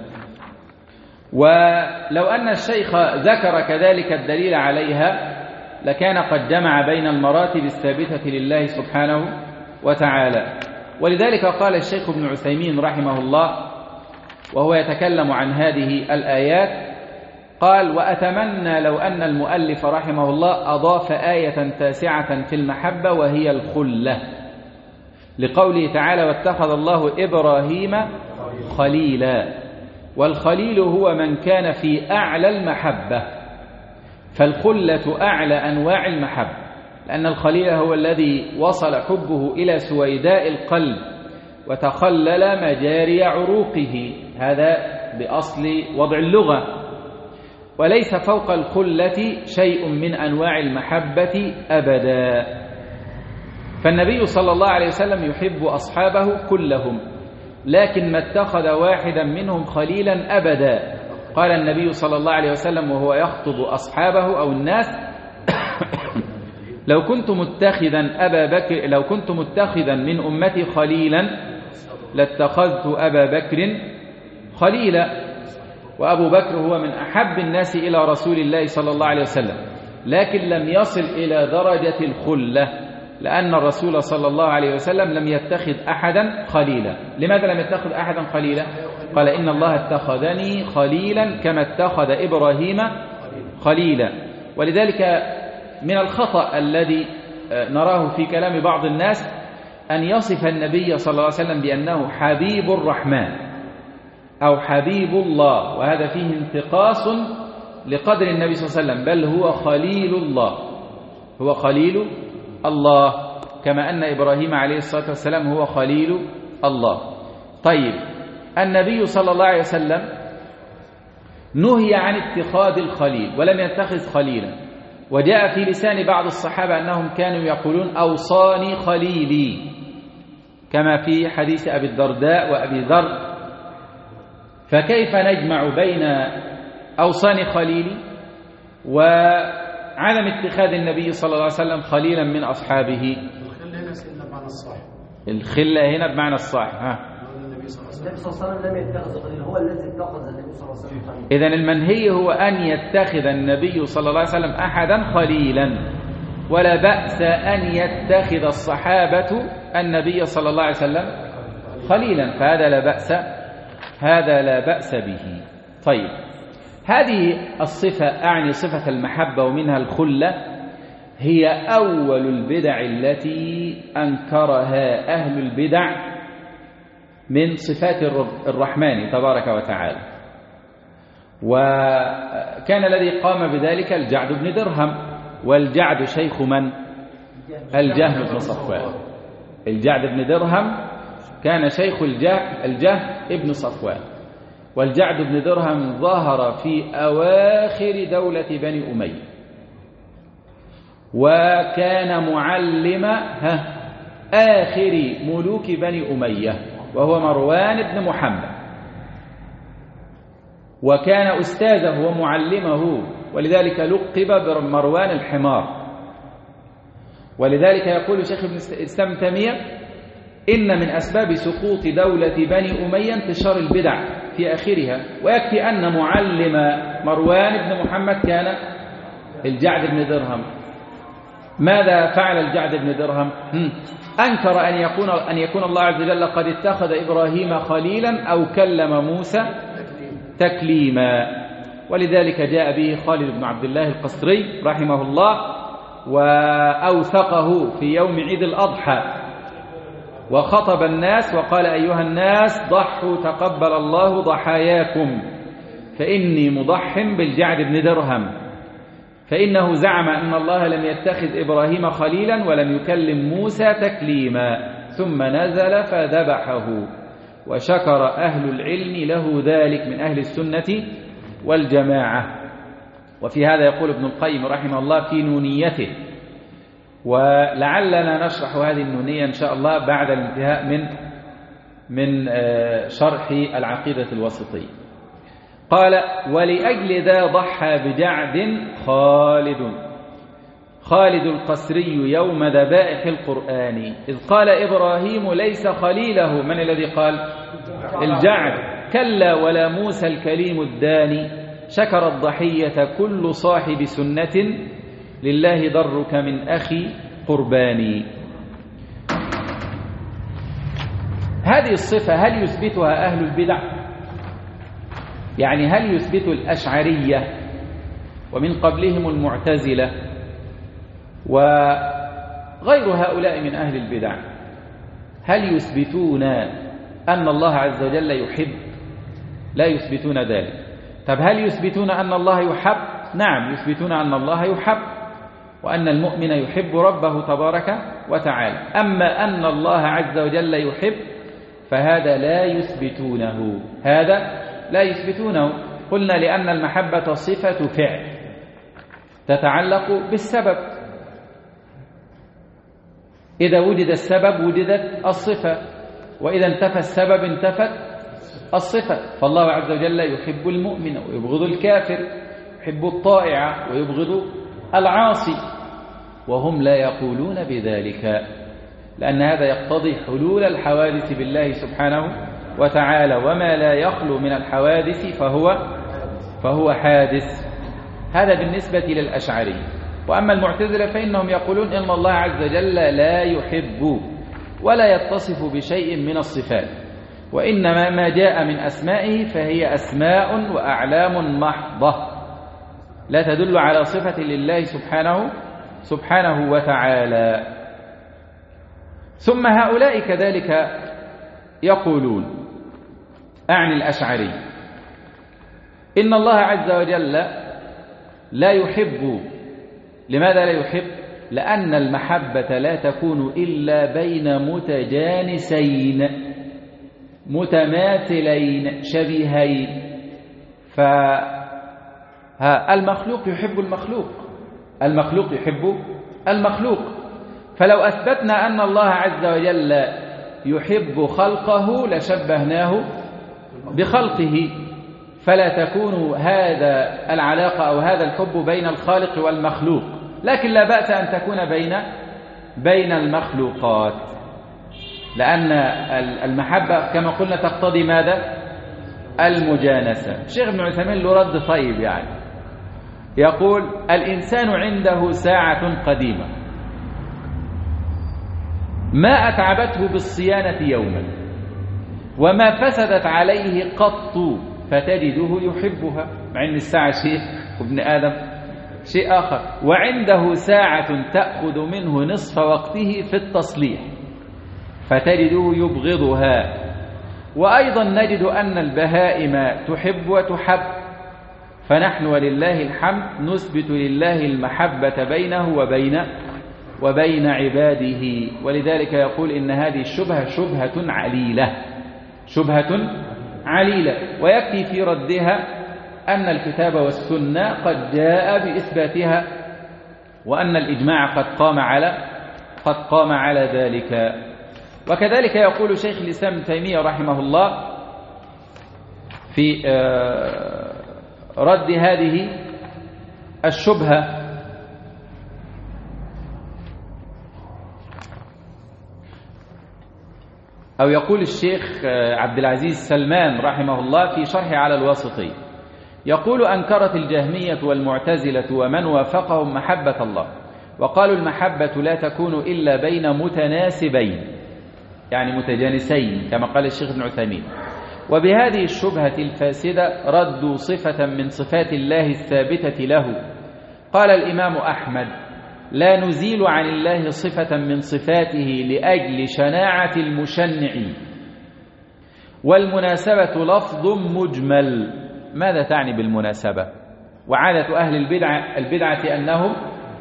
ولو أن الشيخ ذكر كذلك الدليل عليها لكان قد جمع بين المراتب الثابتة لله سبحانه وتعالى. ولذلك قال الشيخ ابن عثيمين رحمه الله وهو يتكلم عن هذه الآيات، قال: وأتمنى لو أن المؤلف رحمه الله أضاف آية تاسعة في المحبة وهي الخلة، لقوله تعالى: واتخذ الله إبراهيم خليلا. والخليل هو من كان في أعلى المحبة، فالخلة أعلى أنواع المحبة، لأن الخليل هو الذي وصل حبه إلى سويداء القلب وتخلل مجاري عروقه، هذا بأصل وضع اللغة، وليس فوق الخلة شيء من أنواع المحبة أبدا. فالنبي صلى الله عليه وسلم يحب أصحابه كلهم، لكن ما اتخذ واحدا منهم خليلا أبدا. قال النبي صلى الله عليه وسلم وهو يخطب أصحابه أو الناس: لو كنت متخذا من أمتي خليلا لاتخذت أبا بكر خليلا. وأبو بكر هو من أحب الناس إلى رسول الله صلى الله عليه وسلم، لكن لم يصل إلى درجة الخلة، لأن الرسول صلى الله عليه وسلم لم يتخذ أحدا خليلا. لماذا لم يتخذ أحدا خليلا؟ قال: إن الله اتخذني خليلا كما اتخذ إبراهيم خليلا. ولذلك من الخطأ الذي نراه في كلام بعض الناس أن يصف النبي صلى الله عليه وسلم بأنه حبيب الرحمن أو حبيب الله، وهذا فيه انتقاص لقدر النبي صلى الله عليه وسلم، بل هو خليل الله، هو خليل الله، كما أن إبراهيم عليه الصلاة والسلام هو خليل الله. طيب، النبي صلى الله عليه وسلم نهي عن اتخاذ الخليل ولم يتخذ خليلا، وجاء في لسان بعض الصحابة أنهم كانوا يقولون: أوصاني خليلي، كما في حديث أبي الدرداء وأبي ذر. فكيف نجمع بين أوصاني خليلي وعدم اتخاذ النبي صلى الله عليه وسلم خليلا من أصحابه؟ الخلة هنا بمعنى الصاحب. النبي صلى الله عليه وسلم لم يتخذ خليلا، هو الذي اتخذ النبي صلى الله عليه وسلم خليلا. إذن المنهي هو أن يتخذ النبي صلى الله عليه وسلم أحدا خليلا، ولا بأس أن يتخذ الصحابة النبي صلى الله عليه وسلم خليلا، فهذا لا بأس به. طيب، هذه الصفة أعني صفة المحبة ومنها الخلة، هي أول البدع التي أنكرها أهل البدع من صفات الرحمن تبارك وتعالى. وكان الذي قام بذلك الجعد بن درهم، والجعد شيخ من؟ الجهم بن صفوان. الجعد بن درهم كان شيخ الجهم ابن صفوان، والجعد بن درهم ظهر في أواخر دولة بني أمية، وكان معلم آخر ملوك بني أمية وهو مروان بن محمد، وكان أستاذه ومعلمه، ولذلك لقب بمروان الحمار. ولذلك يقول شيخ ابن الإسلام تيمية إن من أسباب سقوط دولة بني أمية انتشار البدع في آخرها، ويكفي أن معلم مروان بن محمد كان الجعد بن درهم. ماذا فعل الجعد بن درهم؟ أنكر أن يكون الله عز وجل قد اتخذ إبراهيم خليلا أو كلم موسى تكليما، ولذلك جاء به خالد بن عبد الله القصري رحمه الله وأوثقه في يوم عيد الأضحى، وخطب الناس وقال: أيها الناس ضحوا تقبل الله ضحاياكم، فإني مضح بالجعد بن درهم، فإنه زعم أن الله لم يتخذ إبراهيم خليلا ولم يكلم موسى تكليما، ثم نزل فذبحه. وشكر أهل العلم له ذلك من أهل السنة والجماعة. وفي هذا يقول ابن القيم رحمه الله في نونيته، ولعلنا نشرح هذه النونية إن شاء الله بعد الانتهاء من شرح العقيدة الوسطية. قال: ولأجل ذا ضحى بجعد خالد القسري يوم ذبائح القرآن، إذ قال إبراهيم ليس خليله. من الذي قال؟ الجعد. كلا ولا موسى الكليم الداني، شكر الضحية كل صاحب سنة، لله ضرك من أخي قرباني. هذه الصفة هل يثبتها أهل البدع؟ يعني هل يثبت الأشعرية ومن قبلهم المعتزلة وغير هؤلاء من أهل البدع، هل يثبتون أن الله عز وجل يحب؟ لا يثبتون ذلك. طب هل يثبتون أن الله يحب؟ نعم، يثبتون أن الله يحب، وأن المؤمن يحب ربه تبارك وتعالى. أما أن الله عز وجل يحب فهذا لا يثبتونه، هذا لا يثبتونه. قلنا لأن المحبة صفة فعل تتعلق بالسبب، إذا وجد السبب وجدت الصفة، وإذا انتفى السبب انتفت الصفة. فالله عز وجل يحب المؤمن ويبغض الكافر، يحب الطائع ويبغض العاصي، وهم لا يقولون بذلك، لأن هذا يقتضي حلول الحوادث بالله سبحانه وتعالى، وما لا يخلو من الحوادث فهو حادث. هذا بالنسبة للأشعري. وأما المعتزلة فإنهم يقولون إن الله عز وجل لا يحب ولا يتصف بشيء من الصفات، وإنما ما جاء من أسمائه فهي أسماء وأعلام محضة لا تدل على صفة لله سبحانه وتعالى. ثم هؤلاء كذلك يقولون، أعني الأشعري، إن الله عز وجل لا يحب. لماذا لا يحب؟ لأن المحبة لا تكون إلا بين متجانسين متماثلين شبيهين. فالمخلوق يحب المخلوق يحب المخلوق. فلو أثبتنا أن الله عز وجل يحب خلقه لشبهناه بخلقه، فلا تكون هذا العلاقة أو هذا الحب بين الخالق والمخلوق، لكن لا بأس أن تكون بين المخلوقات، لأن المحبة كما قلنا تقتضي ماذا؟ المجانسة. الشيخ ابن عثيمين له رد طيب، يعني يقول: الإنسان عنده ساعة قديمة ما أتعبته بالصيانة يوما وما فسدت عليه قط، فتجده يحبها، مع أن الساعة شيء وابن آدم شيء آخر. وعنده ساعة تأخذ منه نصف وقته في التصليح، فتجده يبغضها. وأيضا نجد أن البهائم تحب وتحب، فنحن ولله الحمد نثبت لله المحبة بينه وبين عباده. ولذلك يقول إن هذه الشبهة شبهة عليلة، شبهة عليلة، ويكفي في ردها أن الكتاب والسنة قد جاء بإثباتها، وأن الإجماع قد قام على ذلك. وكذلك يقول شيخ الإسلام ابن تيمية رحمه الله في رد هذه الشبهة: أو يقول الشيخ عبد العزيز سلمان رحمه الله في شرح على الواسطي، يقول: أنكرت الجهمية والمعتزلة ومن وافقهم محبة الله، وقالوا المحبة لا تكون إلا بين متناسبين، يعني متجانسين، كما قال الشيخ ابن عثيمين. وبهذه الشبهة الفاسدة ردوا صفة من صفات الله الثابتة له. قال الإمام أحمد: لا نزيل عن الله صفة من صفاته لأجل شناعة المشنع، والمناسبة لفظ مجمل. ماذا تعني بالمناسبة؟ وعادة أهل البدعة أنهم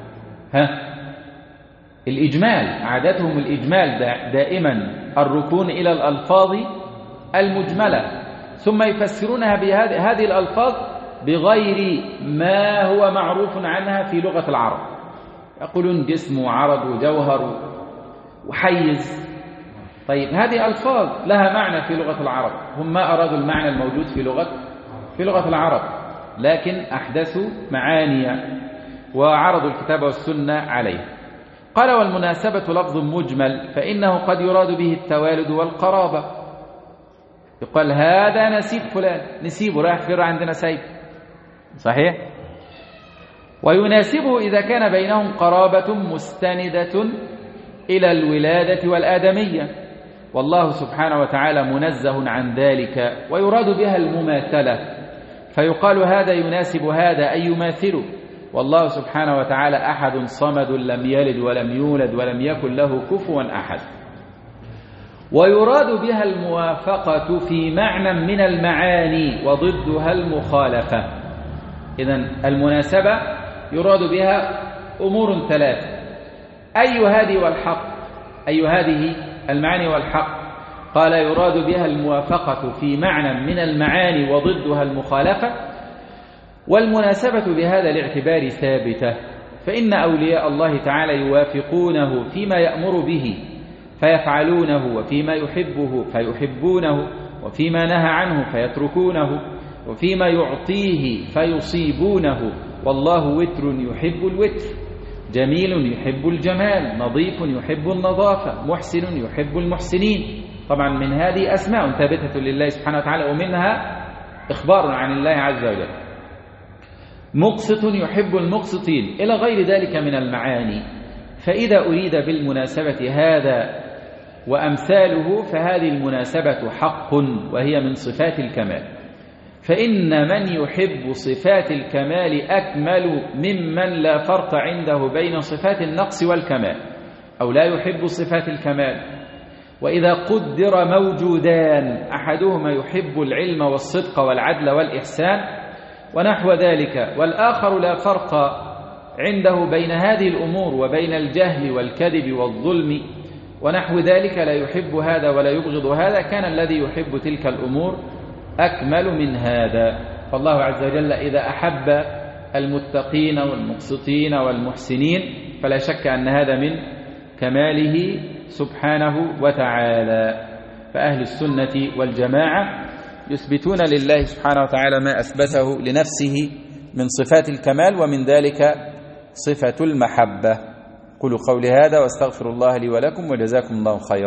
الإجمال، عادتهم الإجمال دائما، الركون إلى الألفاظ المجملة، ثم يفسرونها بهذه الألفاظ بغير ما هو معروف عنها في لغة العرب. يقولون جسم وعرض وجوهر وحيز. طيب هذه ألفاظ لها معنى في لغة العرب، هم ما أرادوا المعنى الموجود في لغة العرب، لكن أحدثوا معاني وعرضوا الكتاب والسنة عليه. قال: والمناسبة لفظ مجمل، فإنه قد يراد به التوالد والقرابة. يقال هذا نسيب فلان، نسيبه رايح فيه عندنا سيد، صحيح؟ ويناسبه إذا كان بينهم قرابة مستندة إلى الولادة والآدمية، والله سبحانه وتعالى منزه عن ذلك. ويراد بها المماثلة، فيقال هذا يناسب هذا أي يماثله، والله سبحانه وتعالى أحد صمد لم يلد ولم يولد ولم يكن له كفوا أحد. ويراد بها الموافقة في معنى من المعاني، وضدها المخالفة. إذن المناسبة يراد بها أمور ثلاثة: أي هذه المعاني والحق؟ قال: يراد بها الموافقة في معنى من المعاني، وضدها المخالفة. والمناسبة بهذا الاعتبار ثابتة، فإن أولياء الله تعالى يوافقونه فيما يأمر به فيفعلونه، وفيما يحبه فيحبونه، وفيما نهى عنه فيتركونه، وفيما يعطيه فيصيبونه. والله وتر يحب الوتر، جميل يحب الجمال، نظيف يحب النظافة، محسن يحب المحسنين. طبعا من هذه أسماء ثابتة لله سبحانه وتعالى، ومنها إخبار عن الله عز وجل. مقسط يحب المقسطين، إلى غير ذلك من المعاني. فإذا أريد بالمناسبة هذا وأمثاله، فهذه المناسبة حق، وهي من صفات الكمال. فإن من يحب صفات الكمال أكمل ممن لا فرق عنده بين صفات النقص والكمال، أو لا يحب صفات الكمال. وإذا قدر موجودان، أحدهما يحب العلم والصدق والعدل والإحسان ونحو ذلك، والآخر لا فرق عنده بين هذه الأمور وبين الجهل والكذب والظلم ونحو ذلك، لا يحب هذا ولا يبغض هذا، كان الذي يحب تلك الأمور أكمل من هذا. فالله عز وجل إذا أحب المتقين والمقسطين والمحسنين، فلا شك أن هذا من كماله سبحانه وتعالى. فأهل السنة والجماعة يثبتون لله سبحانه وتعالى ما أثبته لنفسه من صفات الكمال، ومن ذلك صفة المحبة. قولوا قولي هذا واستغفر الله لي ولكم، وجزاكم الله خيرا.